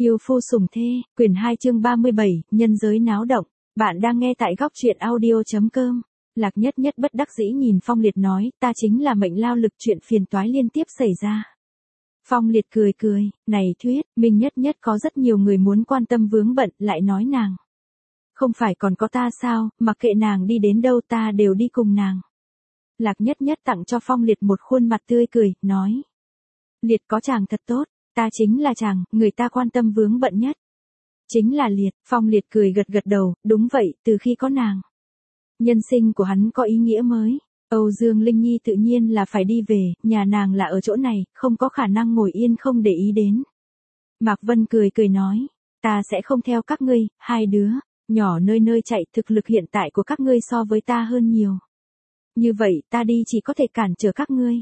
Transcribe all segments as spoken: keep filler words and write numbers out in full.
Yêu phu sủng thê, quyển hai chương ba mươi bảy, nhân giới náo động. Bạn đang nghe tại góc truyện audio.com. Lạc Nhất Nhất bất đắc dĩ nhìn Phong Liệt nói, ta chính là mệnh lao lực chuyện phiền toái liên tiếp xảy ra. Phong Liệt cười cười, này Thuyết, Minh Nhất Nhất có rất nhiều người muốn quan tâm vướng bận, lại nói nàng. Không phải còn có ta sao, mặc kệ nàng đi đến đâu ta đều đi cùng nàng. Lạc Nhất Nhất tặng cho Phong Liệt một khuôn mặt tươi cười, nói. Liệt có chàng thật tốt. Ta chính là chàng, người ta quan tâm vướng bận nhất. Chính là Liệt, Phong Liệt cười gật gật đầu, đúng vậy, từ khi có nàng. Nhân sinh của hắn có ý nghĩa mới. Âu Dương Linh Nhi tự nhiên là phải đi về, nhà nàng là ở chỗ này, không có khả năng ngồi yên không để ý đến. Mạc Vân cười cười nói, ta sẽ không theo các ngươi, hai đứa, nhỏ nơi nơi chạy, thực lực hiện tại của các ngươi so với ta hơn nhiều. Như vậy ta đi chỉ có thể cản trở các ngươi.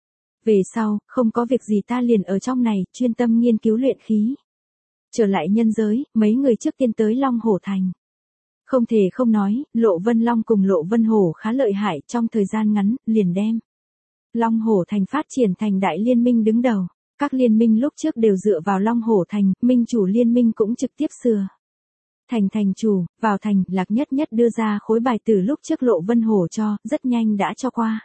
Về sau, không có việc gì ta liền ở trong này, chuyên tâm nghiên cứu luyện khí. Trở lại nhân giới, mấy người trước tiên tới Long Hổ Thành. Không thể không nói, Lộ Vân Long cùng Lộ Vân Hổ khá lợi hại, trong thời gian ngắn, liền đem Long Hổ Thành phát triển thành đại liên minh đứng đầu. Các liên minh lúc trước đều dựa vào Long Hổ Thành, minh chủ liên minh cũng trực tiếp sửa. Thành thành chủ, vào thành, Lạc Nhất Nhất đưa ra khối bài từ lúc trước Lộ Vân Hổ cho, rất nhanh đã cho qua.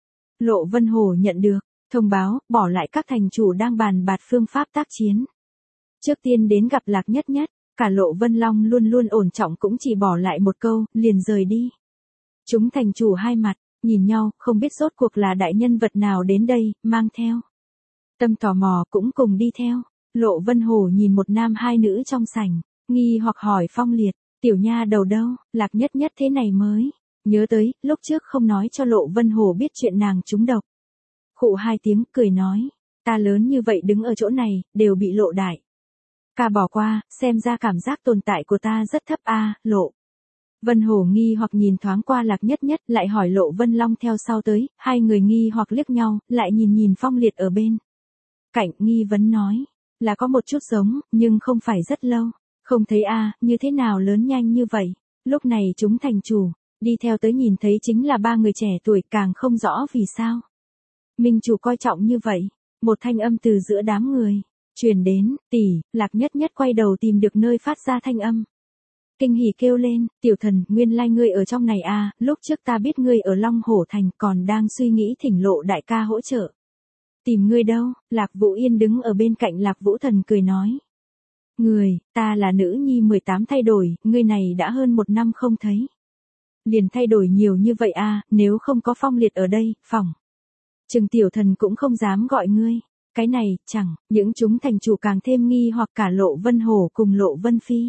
Lộ Vân Hổ nhận được. Thông báo, bỏ lại các thành chủ đang bàn bạt phương pháp tác chiến. Trước tiên đến gặp Lạc Nhất Nhất, cả Lộ Vân Long luôn luôn ổn trọng cũng chỉ bỏ lại một câu, liền rời đi. Chúng thành chủ hai mặt, nhìn nhau, không biết rốt cuộc là đại nhân vật nào đến đây, mang theo. Tâm tò mò cũng cùng đi theo. Lộ Vân Hổ nhìn một nam hai nữ trong sảnh, nghi hoặc hỏi Phong Liệt, tiểu nha đầu đâu, Lạc Nhất Nhất thế này mới. Nhớ tới, lúc trước không nói cho Lộ Vân Hổ biết chuyện nàng trúng độc. Khụ hai tiếng, cười nói, ta lớn như vậy đứng ở chỗ này, đều bị Lộ đại ca bỏ qua, xem ra cảm giác tồn tại của ta rất thấp a, à, Lộ. Vân Hổ nghi hoặc nhìn thoáng qua Lạc Nhất Nhất, lại hỏi Lộ Vân Long theo sau tới, hai người nghi hoặc liếc nhau, lại nhìn nhìn Phong Liệt ở bên cạnh, nghi vấn nói, là có một chút giống, nhưng không phải rất lâu, không thấy a, à, như thế nào lớn nhanh như vậy. Lúc này chúng thành chủ, đi theo tới nhìn thấy chính là ba người trẻ tuổi, càng không rõ vì sao. Minh chủ coi trọng như vậy, một thanh âm từ giữa đám người truyền đến, tỷ. Lạc Nhất Nhất quay đầu tìm được nơi phát ra thanh âm. Kinh hỉ kêu lên, tiểu thần, nguyên lai ngươi ở trong này à, lúc trước ta biết ngươi ở Long Hổ Thành, còn đang suy nghĩ thỉnh Lộ đại ca hỗ trợ. Tìm ngươi đâu? Lạc Vũ Yên đứng ở bên cạnh Lạc Vũ Thần cười nói. Người, ta là nữ nhi mười tám thay đổi, ngươi này đã hơn một năm không thấy. Liền thay đổi nhiều như vậy à, nếu không có Phong Liệt ở đây, phòng. Trừng tiểu thần cũng không dám gọi ngươi. Cái này, chẳng, những chúng thành chủ càng thêm nghi hoặc cả Lộ Vân Hổ cùng Lộ Vân Phi.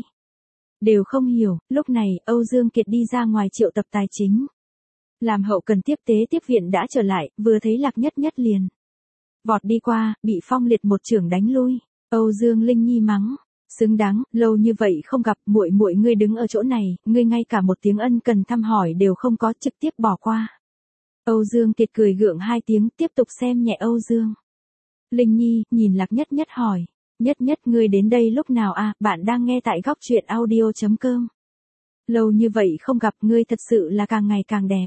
Đều không hiểu, lúc này, Âu Dương Kiệt đi ra ngoài triệu tập tài chính. Làm hậu cần tiếp tế tiếp viện đã trở lại, vừa thấy Lạc Nhất Nhất liền. Vọt đi qua, bị Phong Liệt một chưởng đánh lui. Âu Dương Linh Nhi mắng. Xứng đáng, lâu như vậy không gặp, muội muội ngươi đứng ở chỗ này, ngươi ngay cả một tiếng ân cần thăm hỏi đều không có, trực tiếp bỏ qua. Âu Dương Kiệt cười gượng hai tiếng, tiếp tục xem nhẹ Âu Dương. Linh Nhi, nhìn Lạc Nhất Nhất hỏi, Nhất Nhất ngươi đến đây lúc nào à, bạn đang nghe tại góc truyện audio.com. Lâu như vậy không gặp, ngươi thật sự là càng ngày càng đẹp.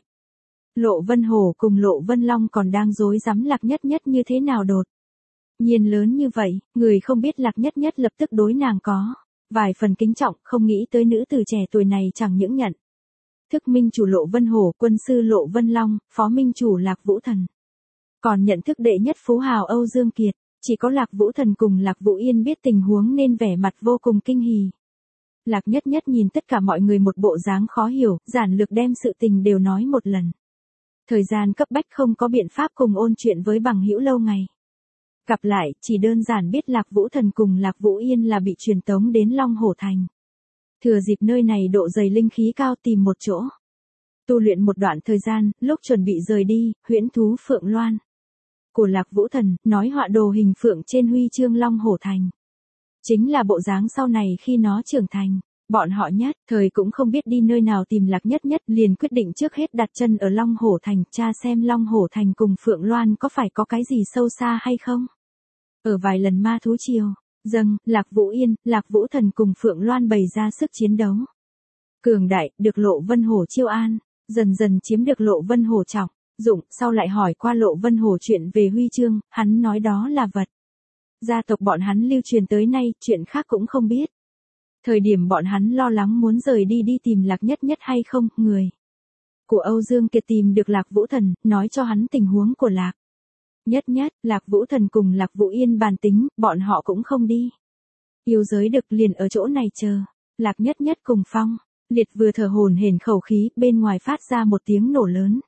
Lộ Vân Hổ cùng Lộ Vân Long còn đang rối rắm Lạc Nhất Nhất như thế nào đột nhiên lớn như vậy, người không biết Lạc Nhất Nhất lập tức đối nàng có vài phần kính trọng, không nghĩ tới nữ tử trẻ tuổi này chẳng những nhận thức minh chủ Lộ Vân Hổ, quân sư Lộ Vân Long, phó minh chủ Lạc Vũ Thần. Còn nhận thức đệ nhất phú hào Âu Dương Kiệt, chỉ có Lạc Vũ Thần cùng Lạc Vũ Yên biết tình huống nên vẻ mặt vô cùng kinh hỉ. Lạc Nhất Nhất nhìn tất cả mọi người một bộ dáng khó hiểu, giản lược đem sự tình đều nói một lần. Thời gian cấp bách không có biện pháp cùng ôn chuyện với bằng hữu lâu ngày. Gặp lại, chỉ đơn giản biết Lạc Vũ Thần cùng Lạc Vũ Yên là bị truyền tống đến Long Hổ Thành. Thừa dịp nơi này độ dày linh khí cao tìm một chỗ. Tu luyện một đoạn thời gian, lúc chuẩn bị rời đi, huyễn thú Phượng Loan của Lạc Vũ Thần, nói họa đồ hình phượng trên huy chương Long Hổ Thành. Chính là bộ dáng sau này khi nó trưởng thành. Bọn họ nhất thời cũng không biết đi nơi nào tìm Lạc Nhất Nhất, liền quyết định trước hết đặt chân ở Long Hổ Thành, tra xem Long Hổ Thành cùng Phượng Loan có phải có cái gì sâu xa hay không. Ở vài lần ma thú triều, dâng, Lạc Vũ Yên, Lạc Vũ Thần cùng Phượng Loan bày ra sức chiến đấu. Cường đại, được Lộ Vân Hổ chiêu an, dần dần chiếm được Lộ Vân Hổ trọng dụng, sau lại hỏi qua Lộ Vân Hổ chuyện về huy chương, hắn nói đó là vật Gia tộc bọn hắn lưu truyền tới nay, chuyện khác cũng không biết. Thời điểm bọn hắn lo lắng muốn rời đi đi tìm Lạc Nhất Nhất hay không, người của Âu Dương Kiệt tìm được Lạc Vũ Thần, nói cho hắn tình huống của Lạc Nhất Nhất, Lạc Vũ Thần cùng Lạc Vũ Yên bàn tính, bọn họ cũng không đi. Yêu giới được liền ở chỗ này chờ. Lạc Nhất Nhất cùng Phong Liệt vừa thở hổn hển khẩu khí, bên ngoài phát ra một tiếng nổ lớn.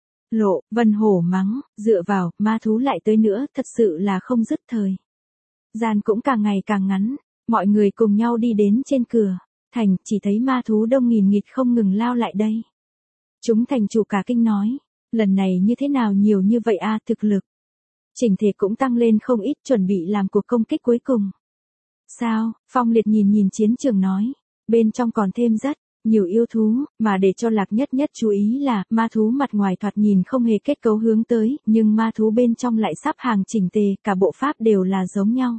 Lộ Vân Hổ mắng, dựa vào, ma thú lại tới nữa, thật sự là không dứt thời. Gian cũng càng ngày càng ngắn, mọi người cùng nhau đi đến trên cửa thành, chỉ thấy ma thú đông nghìn nghịt không ngừng lao lại đây. Chúng thành chủ cả kinh nói, lần này như thế nào nhiều như vậy a, thực lực chỉnh thể cũng tăng lên không ít, chuẩn bị làm cuộc công kích cuối cùng. Sao? Phong Liệt nhìn nhìn chiến trường nói, bên trong còn thêm rất nhiều yêu thú, mà để cho Lạc Nhất Nhất chú ý là, ma thú mặt ngoài thoạt nhìn không hề kết cấu hướng tới, nhưng ma thú bên trong lại sắp hàng chỉnh tề, cả bộ pháp đều là giống nhau.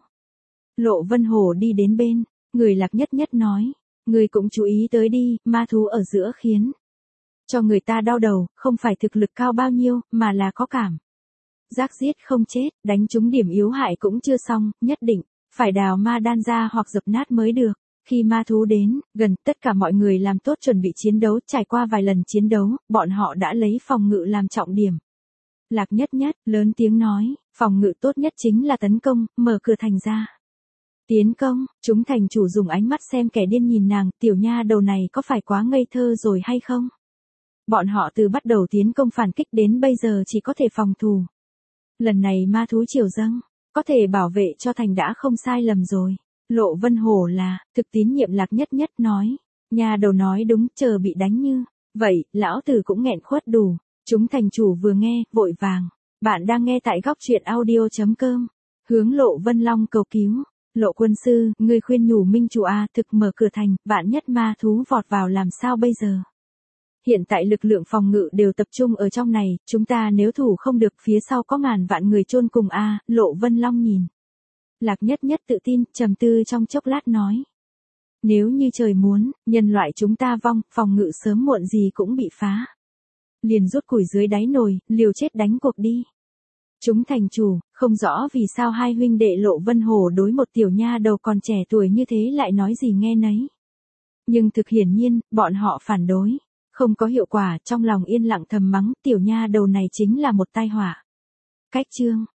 Lộ Vân Hổ đi đến bên, người Lạc Nhất Nhất nói, người cũng chú ý tới đi, ma thú ở giữa khiến cho người ta đau đầu, không phải thực lực cao bao nhiêu, mà là có cảm giác giết không chết, đánh trúng điểm yếu hại cũng chưa xong, nhất định phải đào ma đan ra hoặc dập nát mới được. Khi ma thú đến gần, tất cả mọi người làm tốt chuẩn bị chiến đấu, trải qua vài lần chiến đấu, bọn họ đã lấy phòng ngự làm trọng điểm. Lạc Nhất Nhất lớn tiếng nói, phòng ngự tốt nhất chính là tấn công, mở cửa thành ra. Tiến công, chúng thành chủ dùng ánh mắt xem kẻ điên nhìn nàng, tiểu nha đầu này có phải quá ngây thơ rồi hay không? Bọn họ từ bắt đầu tiến công phản kích đến bây giờ chỉ có thể phòng thủ. Lần này ma thú triều dâng, có thể bảo vệ cho thành đã không sai lầm rồi. Lộ Vân Hổ là, thực tín nhiệm Lạc Nhất Nhất nói. Nhà đầu nói đúng, chờ bị đánh như vậy, lão tử cũng nghẹn khuất đủ. Chúng thành chủ vừa nghe, vội vàng. Bạn đang nghe tại góc truyện audio.com. Hướng Lộ Vân Long cầu cứu. Lộ quân sư, ngươi khuyên nhủ minh chủ a, thực mở cửa thành, vạn nhất ma thú vọt vào làm sao bây giờ? Hiện tại lực lượng phòng ngự đều tập trung ở trong này, chúng ta nếu thủ không được phía sau có ngàn vạn người chôn cùng a. Lộ Vân Long nhìn Lạc Nhất Nhất tự tin, trầm tư trong chốc lát nói. Nếu như trời muốn, nhân loại chúng ta vong, phòng ngự sớm muộn gì cũng bị phá. Liền rút củi dưới đáy nồi, liều chết đánh cuộc đi. Chúng thành chủ, không rõ vì sao hai huynh đệ Lộ Vân Hổ đối một tiểu nha đầu còn trẻ tuổi như thế lại nói gì nghe nấy. Nhưng thực hiển nhiên, bọn họ phản đối. Không có hiệu quả, trong lòng yên lặng thầm mắng, tiểu nha đầu này chính là một tai họa. Cách chương